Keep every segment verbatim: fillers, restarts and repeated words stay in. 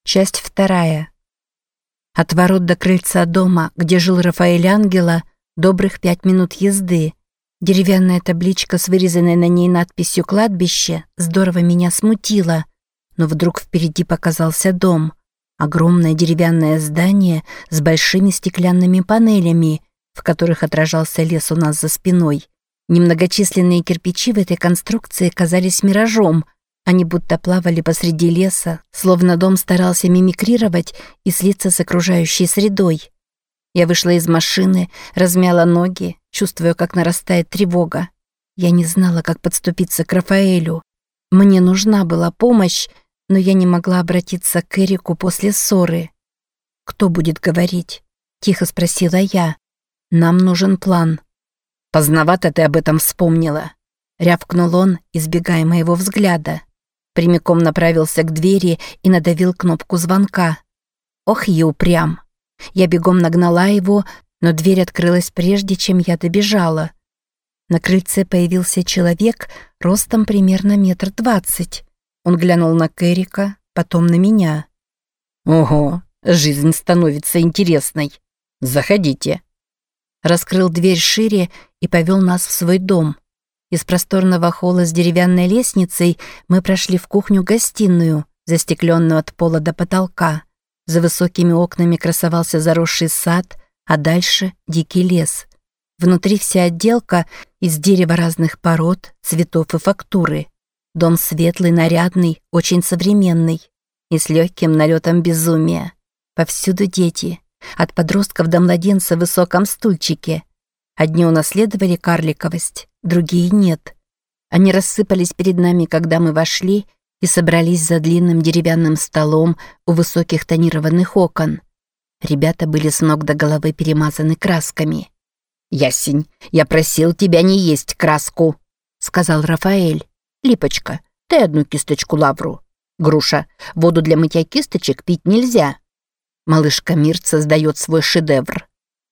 Часть вторая. От ворот до крыльца дома, где жил Рафаэль Ангела, добрых пять минут езды. Деревянная табличка с вырезанной на ней надписью «Кладбище» здорово меня смутила. Но вдруг впереди показался дом. Огромное деревянное здание с большими стеклянными панелями, в которых отражался лес у нас за спиной. Немногочисленные кирпичи в этой конструкции казались миражом. Они будто плавали посреди леса, словно дом старался мимикрировать и слиться с окружающей средой. Я вышла из машины, размяла ноги, чувствуя, как нарастает тревога. Я не знала, как подступиться к Рафаэлю. Мне нужна была помощь, но я не могла обратиться к Эрику после ссоры. «Кто будет говорить?» — тихо спросила я. «Нам нужен план». «Поздновато ты об этом вспомнила», — рявкнул он, избегая моего взгляда. Прямиком направился к двери и надавил кнопку звонка. Ох, и упрям. Я бегом нагнала его, но дверь открылась прежде, чем я добежала. На крыльце появился человек ростом примерно метр двадцать. Он глянул на Эрика, потом на меня. «Ого, жизнь становится интересной. Заходите». Раскрыл дверь шире и повел нас в свой дом. Из просторного холла с деревянной лестницей мы прошли в кухню-гостиную, застекленную от пола до потолка. За высокими окнами красовался заросший сад, а дальше дикий лес. Внутри вся отделка из дерева разных пород, цветов и фактуры. Дом светлый, нарядный, очень современный и с легким налетом безумия. Повсюду дети, от подростков до младенца в высоком стульчике. Одни унаследовали карликовость, другие нет. Они рассыпались перед нами, когда мы вошли, и собрались за длинным деревянным столом у высоких тонированных окон. Ребята были с ног до головы перемазаны красками. «Ясень, я просил тебя не есть краску», — сказал Рафаэль. «Липочка, ты одну кисточку лавру. Груша, воду для мытья кисточек пить нельзя. Малышка Мирт создает свой шедевр».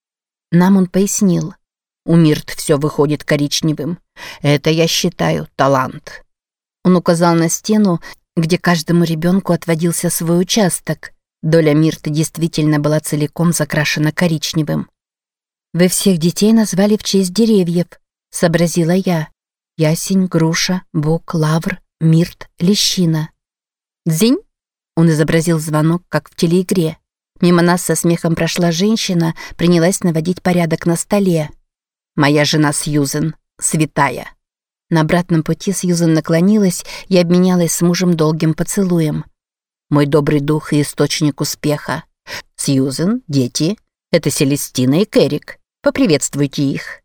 Нам он пояснил. У Мирт все выходит коричневым. Это, я считаю, талант. Он указал на стену, где каждому ребенку отводился свой участок. Доля Мирты действительно была целиком закрашена коричневым. «Вы всех детей назвали в честь деревьев», — сообразила я. Ясень, груша, бук, лавр, мирт, лещина. «Дзинь!» — он изобразил звонок, как в телеигре. Мимо нас со смехом прошла женщина, принялась наводить порядок на столе. «Моя жена Сьюзен, святая». На обратном пути Сьюзен наклонилась и обменялась с мужем долгим поцелуем. «Мой добрый дух и источник успеха. Сьюзен, дети, это Селестина и Кэрик. Поприветствуйте их».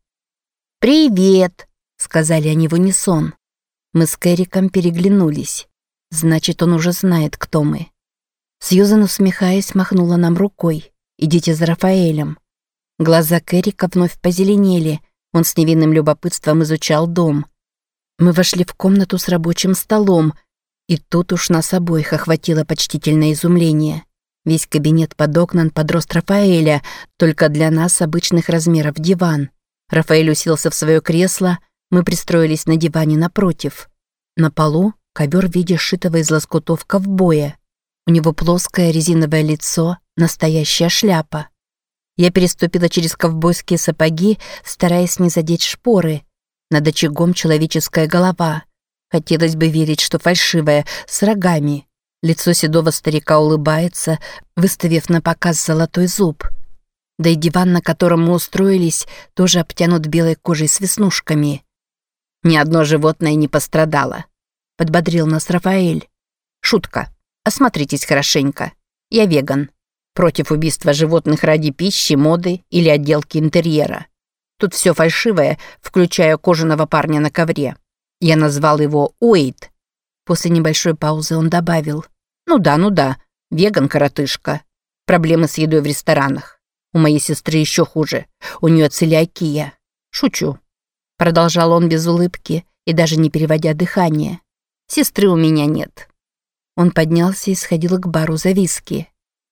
«Привет», — сказали они в унисон. Мы с Кэриком переглянулись. Значит, он уже знает, кто мы. Сьюзен, усмехаясь, махнула нам рукой. «Идите за Рафаэлем». Глаза Кэрика вновь позеленели. Он с невинным любопытством изучал дом. Мы вошли в комнату с рабочим столом, и тут уж нас обоих охватило почтительное изумление. Весь кабинет подогнан под рост Рафаэля, только для нас обычных размеров диван. Рафаэль уселся в свое кресло, мы пристроились на диване напротив. На полу ковер в виде сшитого из лоскутов ковбоя. У него плоское резиновое лицо, настоящая шляпа. Я переступила через ковбойские сапоги, стараясь не задеть шпоры. Над очагом человеческая голова. Хотелось бы верить, что фальшивая, с рогами. Лицо седого старика улыбается, выставив на показ золотой зуб. Да и диван, на котором мы устроились, тоже обтянут белой кожей с веснушками. «Ни одно животное не пострадало», — подбодрил нас Рафаэль. «Шутка. Осмотритесь хорошенько. Я веган. Против убийства животных ради пищи, моды или отделки интерьера. Тут все фальшивое, включая кожаного парня на ковре. Я назвал его Уэйд». После небольшой паузы он добавил. «Ну да, ну да, веган-коротышка. Проблемы с едой в ресторанах. У моей сестры еще хуже. У нее целиакия. Шучу». Продолжал он без улыбки и даже не переводя дыхание. «Сестры у меня нет». Он поднялся и сходил к бару за виски.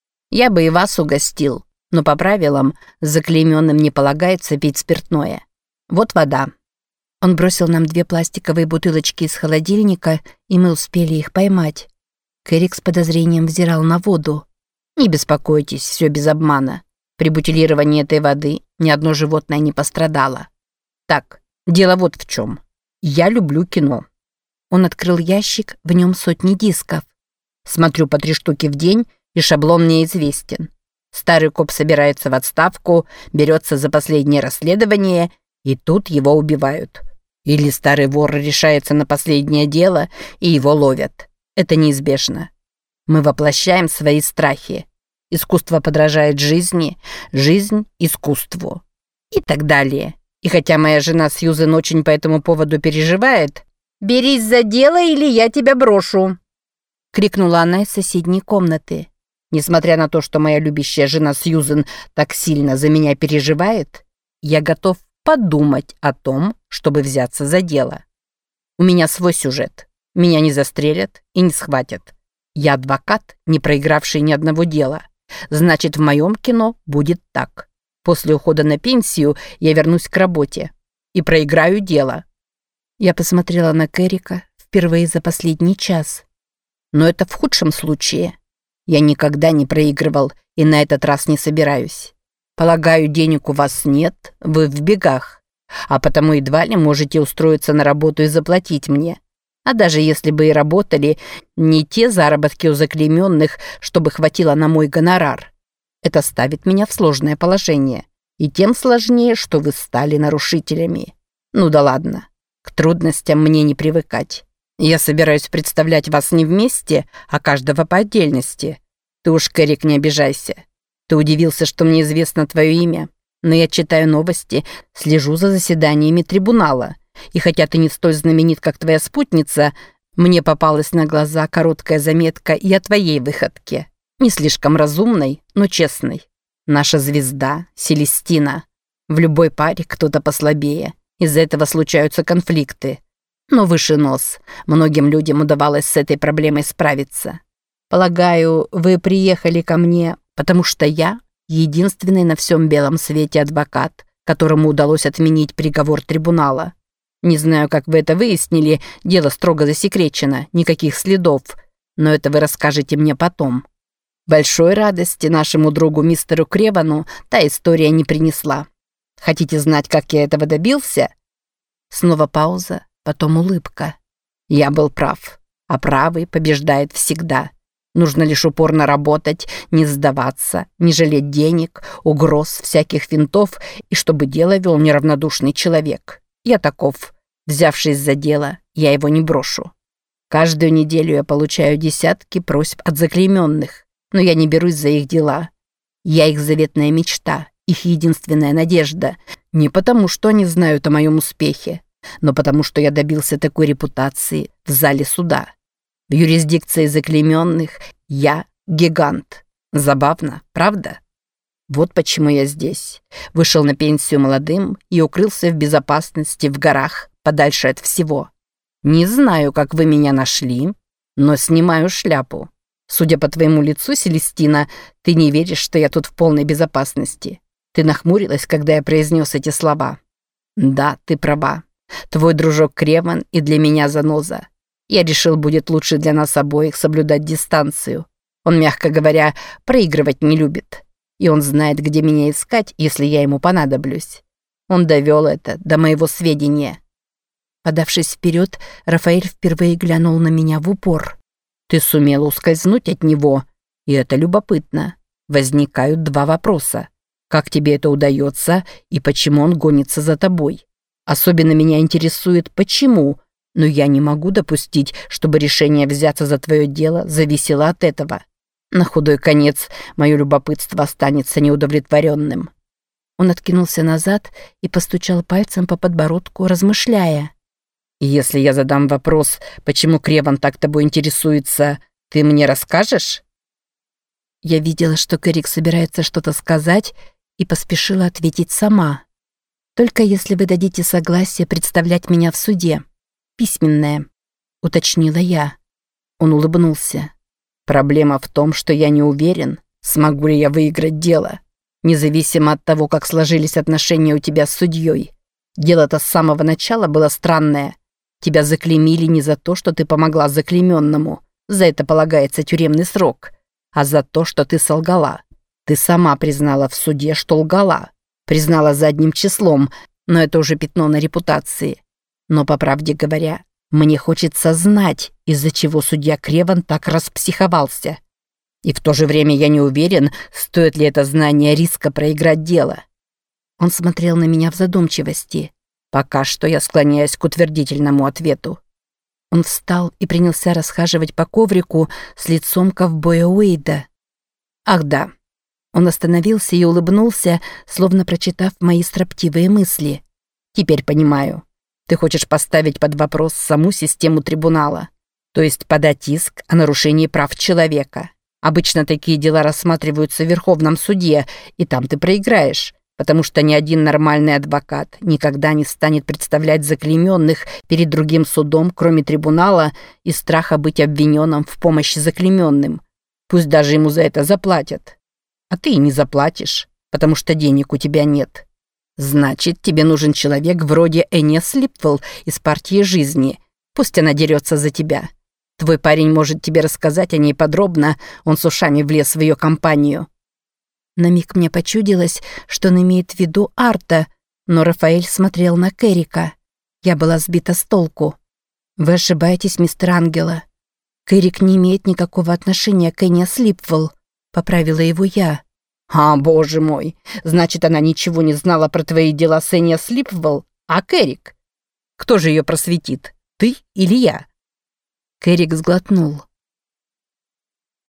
«Я бы и вас угостил, но по правилам заклеймённым не полагается пить спиртное. Вот вода». Он бросил нам две пластиковые бутылочки из холодильника, и мы успели их поймать. Кэрик с подозрением взирал на воду. «Не беспокойтесь, все без обмана. При бутилировании этой воды ни одно животное не пострадало. Так, дело вот в чем. Я люблю кино». Он открыл ящик, в нем сотни дисков. «Смотрю по три штуки в день, и шаблон мне известен. Старый коп собирается в отставку, берется за последнее расследование, и тут его убивают. Или старый вор решается на последнее дело, и его ловят. Это неизбежно. Мы воплощаем свои страхи. Искусство подражает жизни, жизнь – искусству. И так далее. И хотя моя жена Сьюзен очень по этому поводу переживает, «Берись за дело, или я тебя брошу!» — крикнула она из соседней комнаты. Несмотря на то, что моя любящая жена Сьюзен так сильно за меня переживает, я готов подумать о том, чтобы взяться за дело. У меня свой сюжет. Меня не застрелят и не схватят. Я адвокат, не проигравший ни одного дела. Значит, в моем кино будет так. После ухода на пенсию я вернусь к работе и проиграю дело. Я посмотрела на Кэрика впервые за последний час. Но это в худшем случае. Я никогда не проигрывал и на этот раз не собираюсь. Полагаю, денег у вас нет, вы в бегах, а потому едва ли можете устроиться на работу и заплатить мне. А даже если бы и работали, не те заработки у заклейменных, чтобы хватило на мой гонорар. Это ставит меня в сложное положение. И тем сложнее, что вы стали нарушителями. Ну да ладно, к трудностям мне не привыкать. Я собираюсь представлять вас не вместе, а каждого по отдельности. Ты уж, Кэрик, не обижайся. Ты удивился, что мне известно твое имя, но я читаю новости, слежу за заседаниями трибунала. И хотя ты не столь знаменит, как твоя спутница, мне попалась на глаза короткая заметка и о твоей выходке. Не слишком разумной, но честной. Наша звезда — Селестина. В любой паре кто-то послабее. Из-за этого случаются конфликты. Но выше нос. Многим людям удавалось с этой проблемой справиться. Полагаю, вы приехали ко мне, потому что я единственный на всем белом свете адвокат, которому удалось отменить приговор трибунала. Не знаю, как вы это выяснили, дело строго засекречено, никаких следов, но это вы расскажете мне потом. Большой радости нашему другу мистеру Кревану та история не принесла. Хотите знать, как я этого добился?» Снова пауза, потом улыбка. «Я был прав, а правый побеждает всегда. Нужно лишь упорно работать, не сдаваться, не жалеть денег, угроз, всяких винтов, и чтобы дело вел неравнодушный человек. Я таков. Взявшись за дело, я его не брошу. Каждую неделю я получаю десятки просьб от заклейменных, но я не берусь за их дела. Я их заветная мечта, их единственная надежда. Не потому, что они знают о моем успехе, но потому, что я добился такой репутации в зале суда. В юрисдикции заклейменных я гигант. Забавно, правда? Вот почему я здесь. Вышел на пенсию молодым и укрылся в безопасности в горах, подальше от всего. Не знаю, как вы меня нашли, но снимаю шляпу. Судя по твоему лицу, Селестина, ты не веришь, что я тут в полной безопасности. Ты нахмурилась, когда я произнес эти слова. Да, ты права. Твой дружок Креван и для меня заноза. Я решил, будет лучше для нас обоих соблюдать дистанцию. Он, мягко говоря, проигрывать не любит. И он знает, где меня искать, если я ему понадоблюсь. Он довел это до моего сведения. Подавшись вперед, Рафаэль впервые глянул на меня в упор. Ты сумела ускользнуть от него, и это любопытно. Возникают два вопроса. Как тебе это удается, и почему он гонится за тобой? Особенно меня интересует, почему, но я не могу допустить, чтобы решение взяться за твое дело зависело от этого. На худой конец мое любопытство останется неудовлетворенным. Он откинулся назад и постучал пальцем по подбородку, размышляя. «Если я задам вопрос, почему Креван так тобой интересуется, ты мне расскажешь?» Я видела, что Кэрик собирается что-то сказать, и поспешила ответить сама. «Только если вы дадите согласие представлять меня в суде. Письменное», — уточнила я. Он улыбнулся. «Проблема в том, что я не уверен, смогу ли я выиграть дело, независимо от того, как сложились отношения у тебя с судьей. Дело-то с самого начала было странное. Тебя заклеймили не за то, что ты помогла заклейменному, За это полагается тюремный срок. А за то, что ты солгала. Ты сама признала в суде, что лгала. Признала задним числом, но это уже пятно на репутации. Но, по правде говоря, мне хочется знать, из-за чего судья Креван так распсиховался. И в то же время я не уверен, стоит ли это знание риска проиграть дело. Он смотрел на меня в задумчивости. Пока что я склоняюсь к утвердительному ответу. Он встал и принялся расхаживать по коврику с лицом ковбоя Уэйда. Ах да. Он остановился и улыбнулся, словно прочитав мои строптивые мысли. Теперь понимаю. Ты хочешь поставить под вопрос саму систему трибунала. То есть подать иск о нарушении прав человека. Обычно такие дела рассматриваются в Верховном суде, и там ты проиграешь, потому что ни один нормальный адвокат никогда не станет представлять заклейменных перед другим судом, кроме трибунала, из страха быть обвиненным в помощи заклейменным. Пусть даже ему за это заплатят. А ты и не заплатишь, потому что денег у тебя нет. Значит, тебе нужен человек вроде Энни Слипвелл из партии жизни. Пусть она дерется за тебя. Твой парень может тебе рассказать о ней подробно, он с ушами влез в ее компанию». На миг мне почудилось, что он имеет в виду Арта, но Рафаэль смотрел на Керрика. Я была сбита с толку. «Вы ошибаетесь, мистер Ангела. Керрик не имеет никакого отношения к Энни Слипвелл», — поправила его я. «А, боже мой, значит, она ничего не знала про твои дела с Энни Слипвелл, а Керрик? Кто же ее просветит, ты или я?» Керрик сглотнул.